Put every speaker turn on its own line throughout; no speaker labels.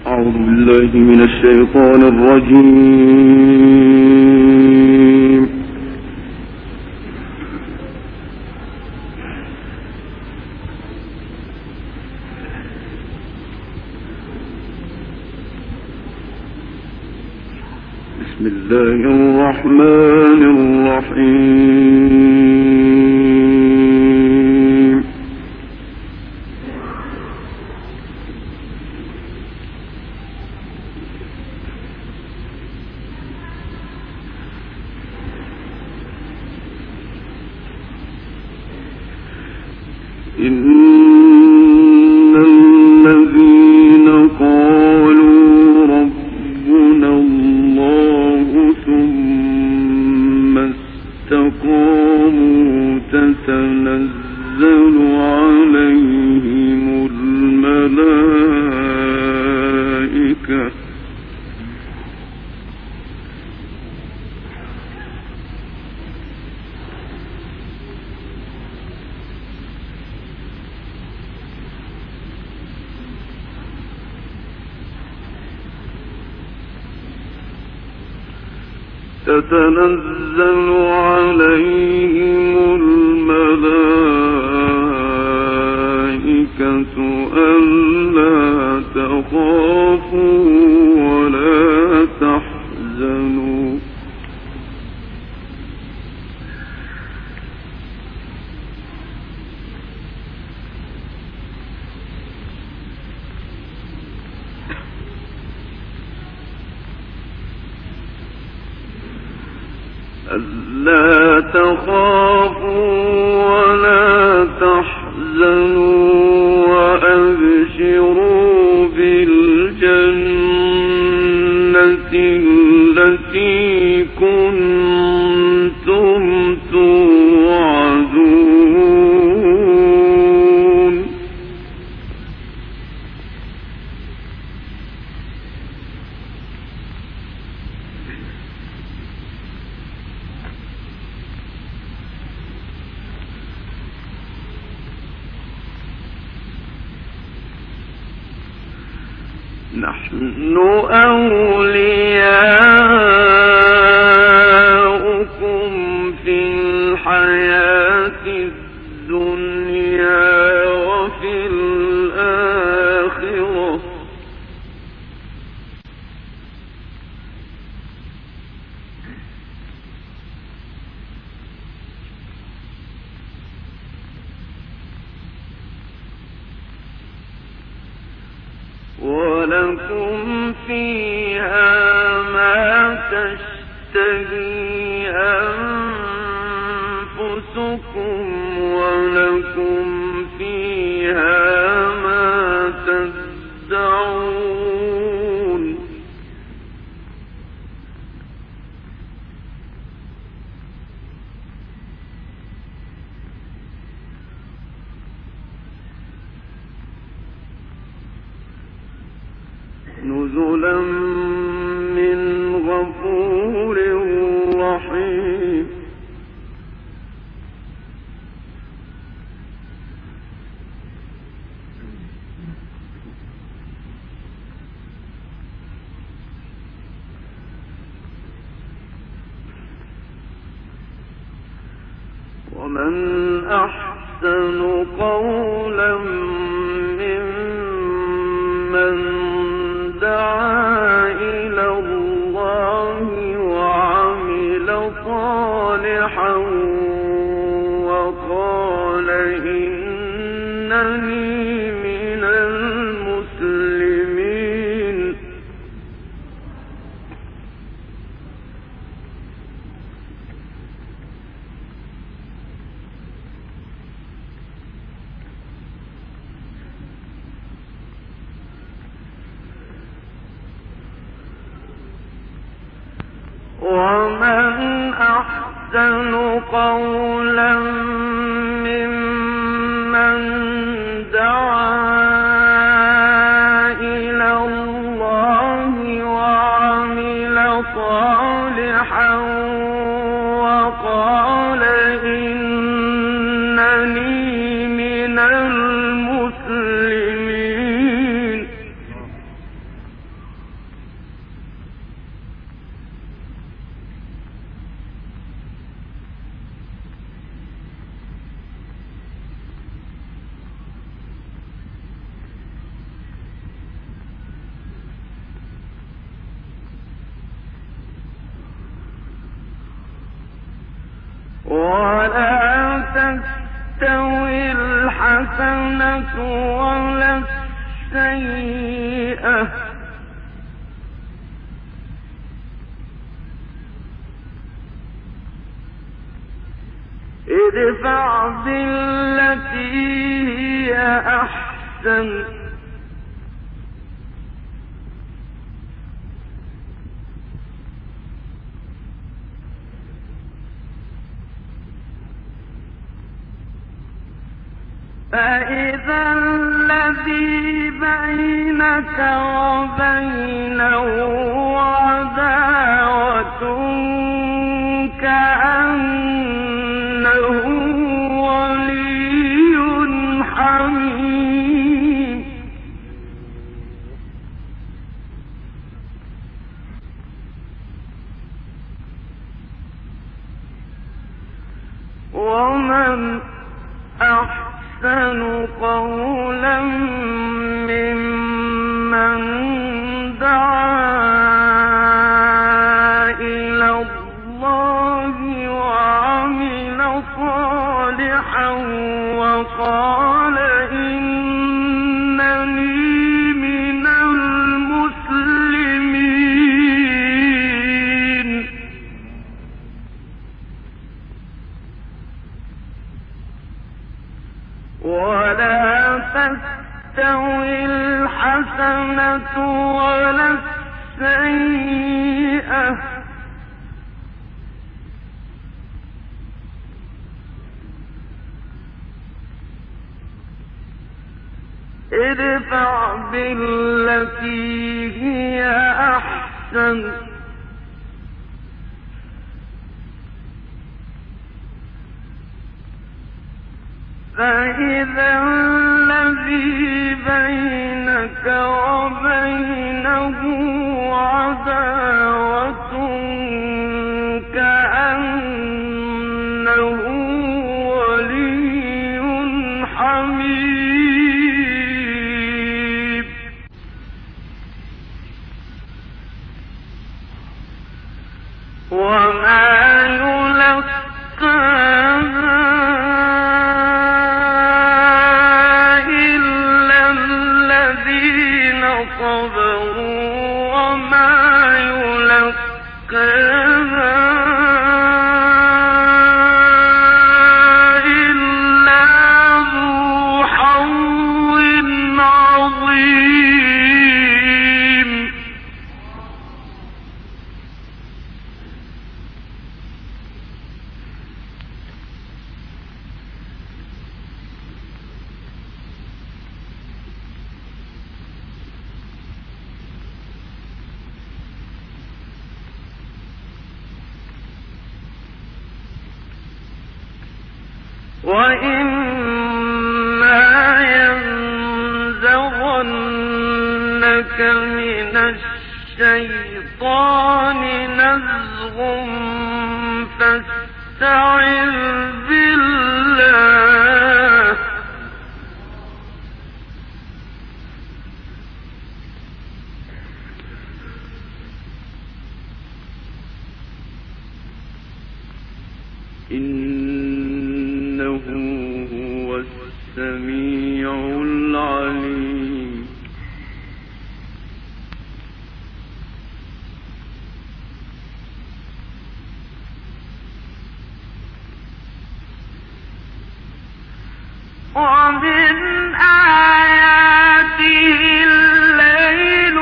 أعوذ بالله من الشيطان الرجيم. بسم الله الرحمن الرحيم. إن الذين قالوا ربنا الله ثم استقاموا تتنزل عليهم الملائكة ألا تخافوا ولا تحزنوا وأبشروا بالجنة التي كنتم توعدون نحن أولياؤكم في الحياة الدنيا وفي الآخرة ولكم فيها ما تشتهي أنفسكم ولكم فيها ما تدعون نزلا من غفور رحيم ومن أحسن قولا ممن دعا إلى الله وعمل صالحا وقال إنني من المسلمين ومن أحسن قولا ممن دعا إلى الله وعمل صالحا وقال إنني من المسلمين ولا تستوي الحسنة ولا السيئة ادفع بالتي هي أحسن فإذا الذي بينك وبينه عداوة كأنه ولي حميم ومن أحسن قولا ممن دعا إلى الله وعمل صالحا وقال إنني من المسلمين ولا تستوي الحسنة ولا السيئة ادفع بالتي هي أحسن فإذا الذي بينك وبينه عداوة كأنه ولي حميم وما يلقاها صبروا وما يلقاها إلا ذو حظ عظيم وإما ينزغنك من الشيطان نزغ فاستعذ بالله إنه هو السميع العليم ومن آياته الليل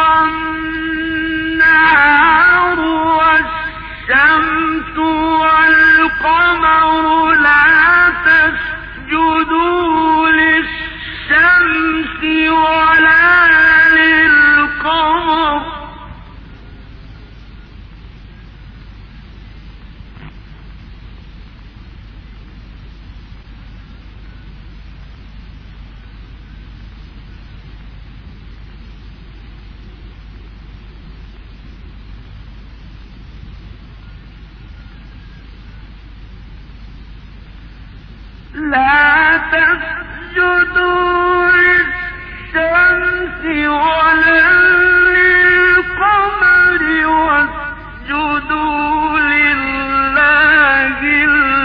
والنهار والشمس والقمر لا تسجدوا للشمس ولا للقمر لا تسجدوا للشمس ولا للقمر واسجدوا لله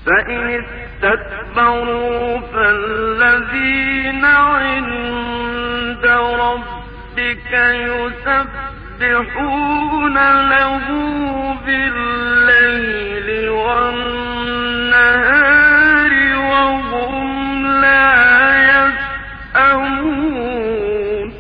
فإن استكبروا فالذين عند ربك يسبحون له بالليل والنهار وهم لا يسأمون.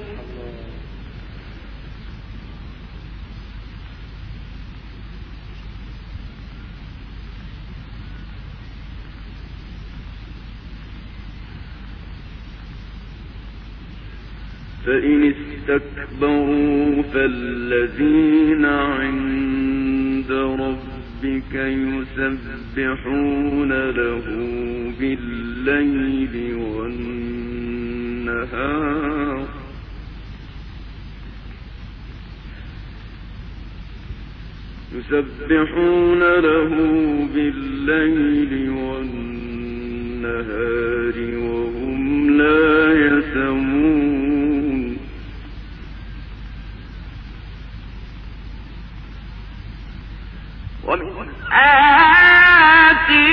فإن استكبروا فالذين عند ربك يسبحون له بالليل والنهار وهم لا يسأمون. ومن آياته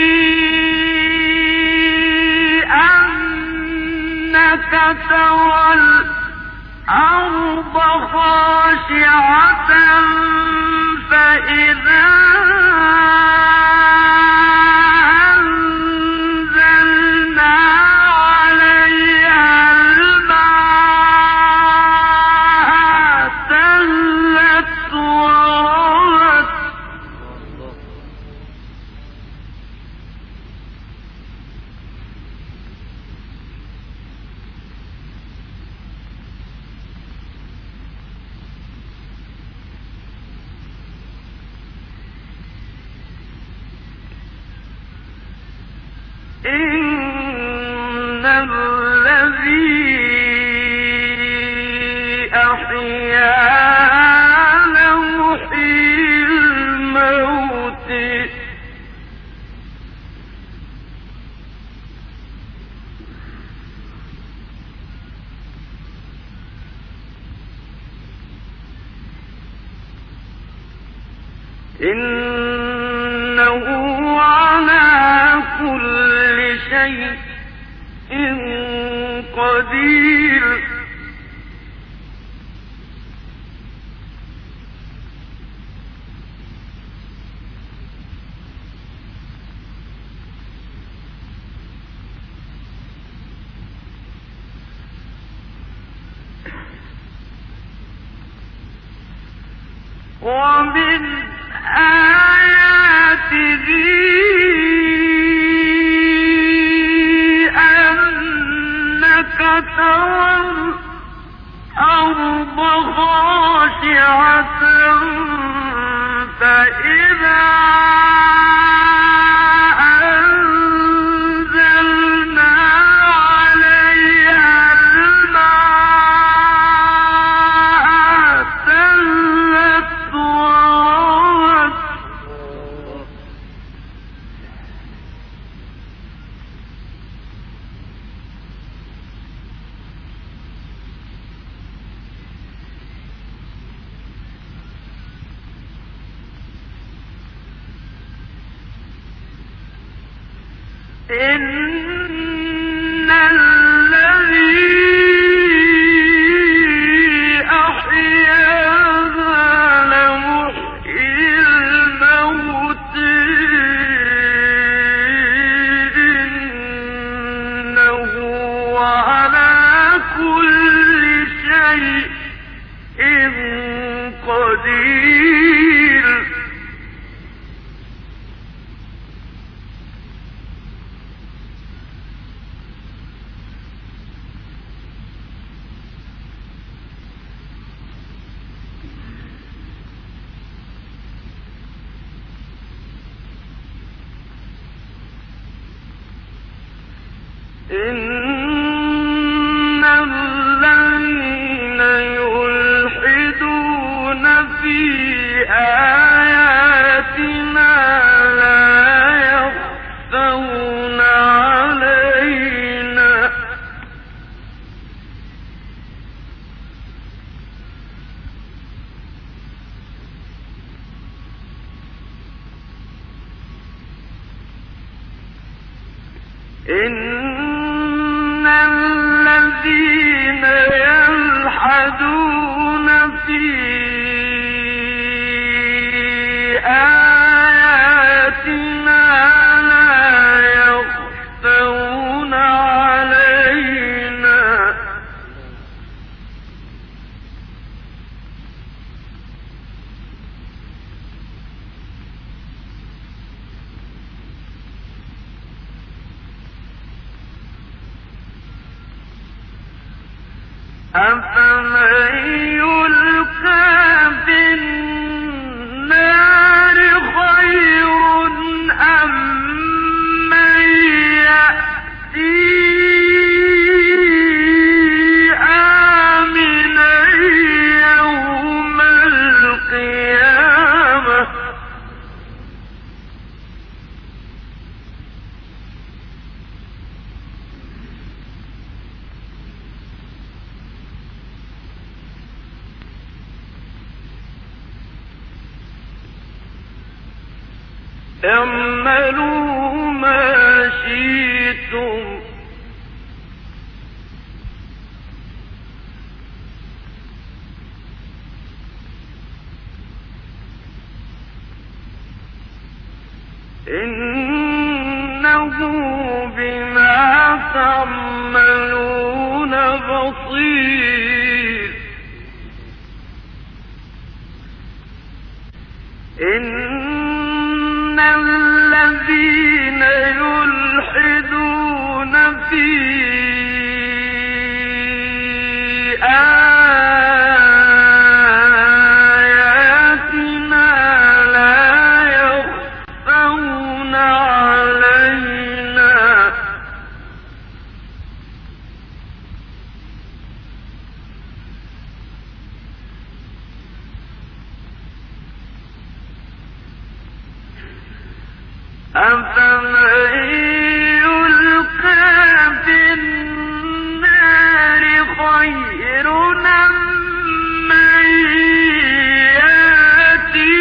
أنك ترى الأرض خاشعة فإذا أنزلنا عليها الماء اهتزت وربت إن الذي أحياها لمحيي الموت إنه على كل شيء قدير. ومن آياته أنك ترى الأرض خاشعة فإذا أنزلنا عليها الماء اهتزت وربت إن الذي أحياها لمحيي الموت إنه على كل شيء قدير. إن الذين يلحدون في آياتنا لا يخفون علينا إن الذين يلحدون في آياتنا لا يخفون علينا أفمن يلقى في النار خير أم من يأتي آمنا يوم القيامة اعملوا ما شئتم إنه بما تعملون بصير إن الذين يلحدون في آياتنا لا يخفون علينا أفمن يلقى في النار خير أم من يأتي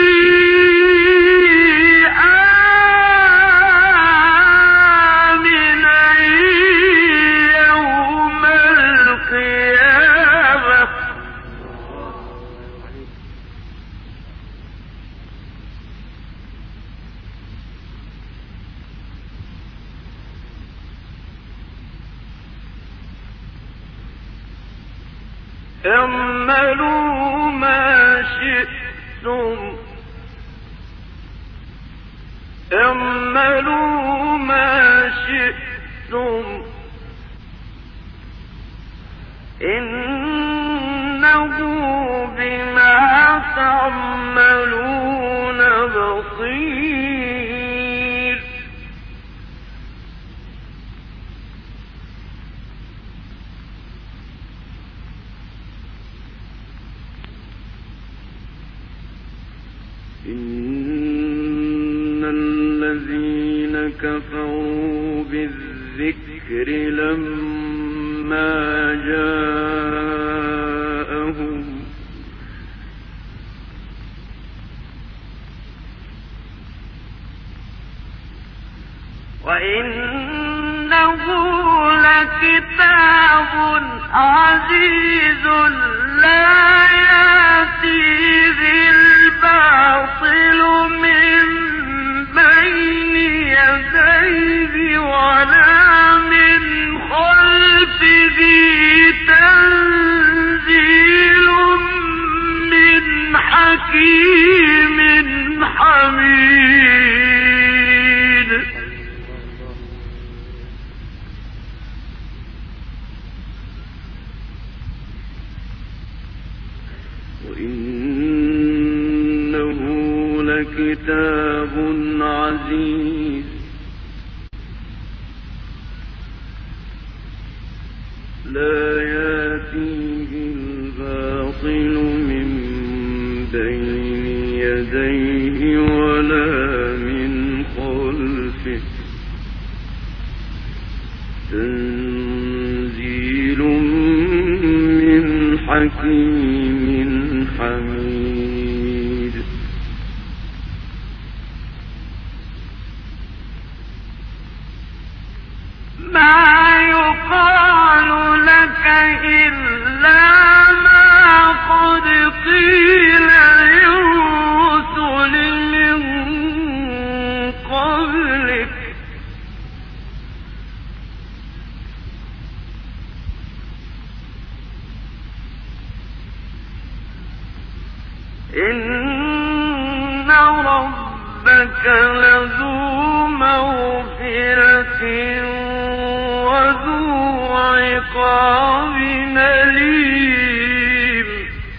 آمنا يوم القيامة اعملوا ما شئتم اعملوا ما شئتم إنه بما تعملون بصير إن الذين كفروا بالذكر لما جاءهم وإنه لكتاب عزيز لا يأتيه الباطل من بين يديه ولا من خلفه تنزيل من حكيم حميد وإنه لكتاب عزيز لا يأتيه الباطل من بين يديه ولا من خلفه تنزيل من حكيم حميد إن ربك لذو مغفرة وذو عقاب أليم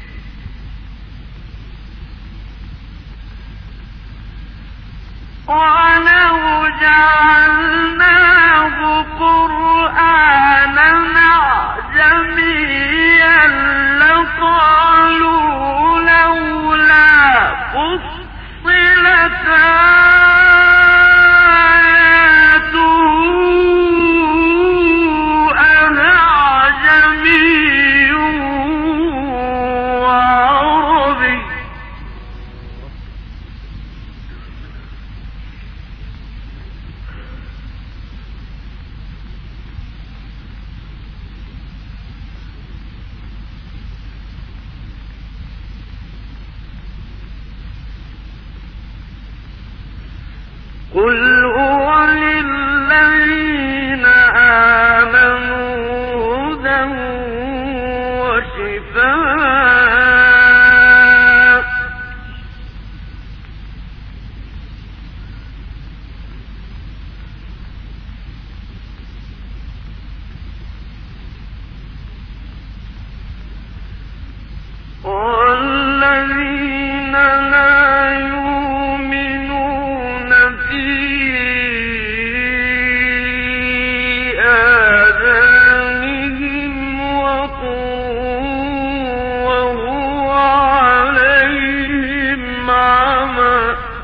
ولو جعلناه قرآنا أعجميا لقالوا لولا فصلت آياته أعجمي وعربي قل هو للذين آمنوا هدى وشفاء والذين لا يؤمنون في آذانهم وقر وهو عليهم عمى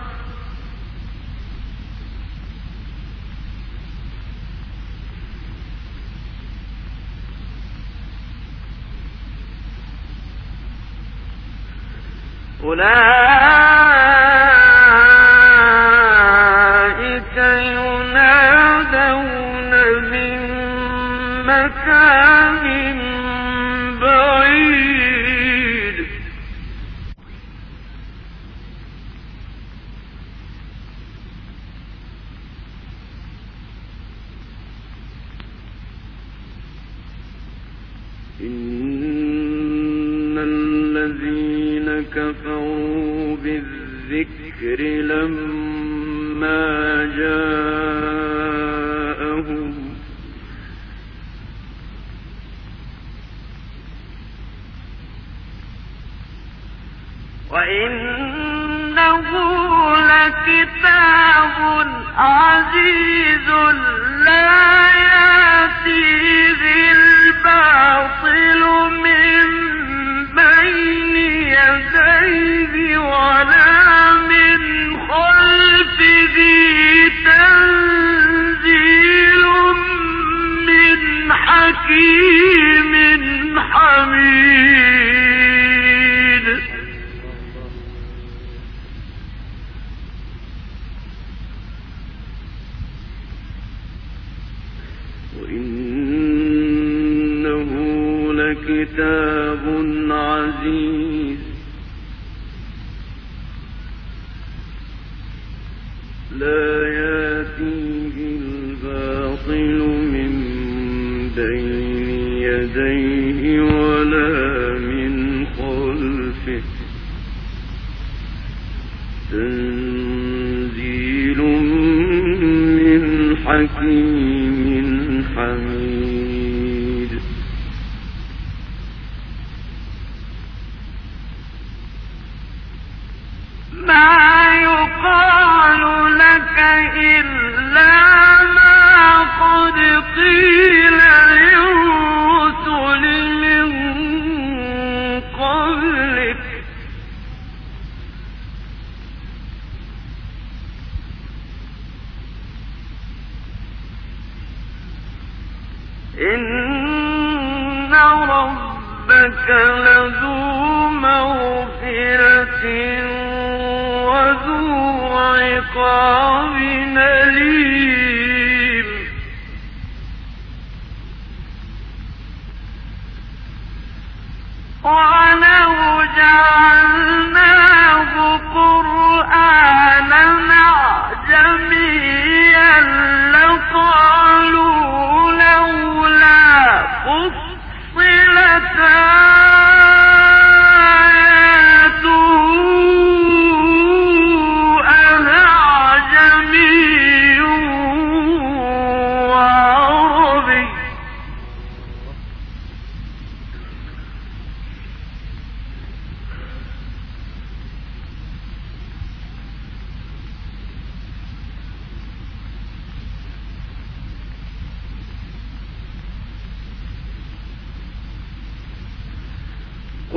أولئك ينادون من مكان بعيد إن الذين كفروا بالذكر لما جاءهم وإنه لكتاب عزيز لا يأتيه الباطل من بين يديه ولا من خلفه تنزيل من حكيم حميد وإنه لكتاب عزيز لا يأتيه الباطل من بين يديه ولا من خلفه تنزيل من حكيم حميد ما يقال لك إلا ما قد قيل للرسل من قبلك إن ربك لذو مغفرة وذو عقاب أليم ولو جعلناه قرآنا أعجميا لقالوا لولا فصلت آياته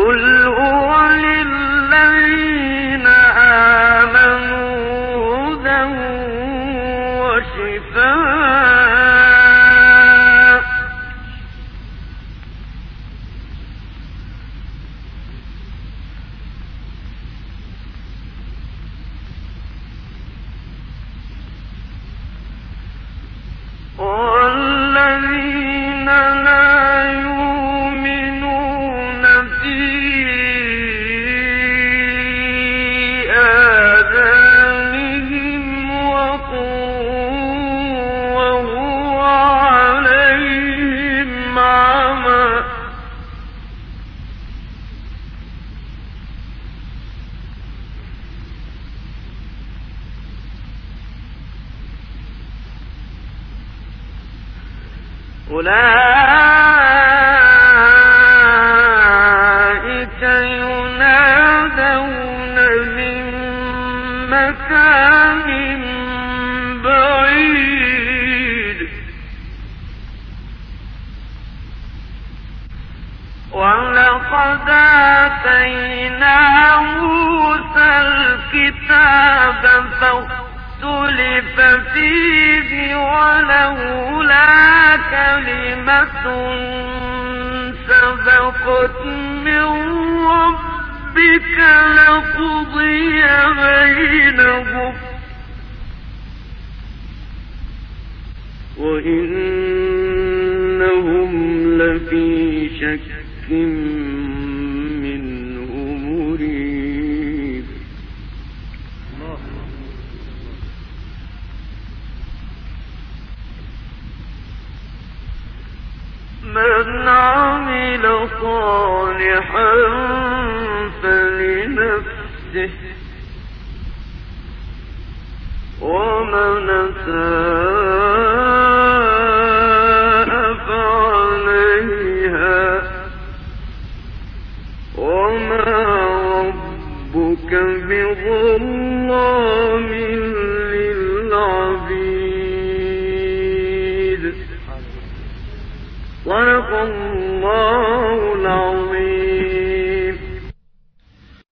قل هو للذين آمنوا هدى وشفاء والذين لا يؤمنون في آذانهم وقر وهو عليهم عمى أولئك ينادون من مكان بعيد ولقد آتينا موسى الكتاب فاختلف فيه ولولا كلمة سبقت من ربك لقضي بينهم وإنهم لفي شك منه مريب. من عمل صالحا فلنفسه ومن أساء فعليها وما ربك بظلام للعبيد. صدق الله العظيم.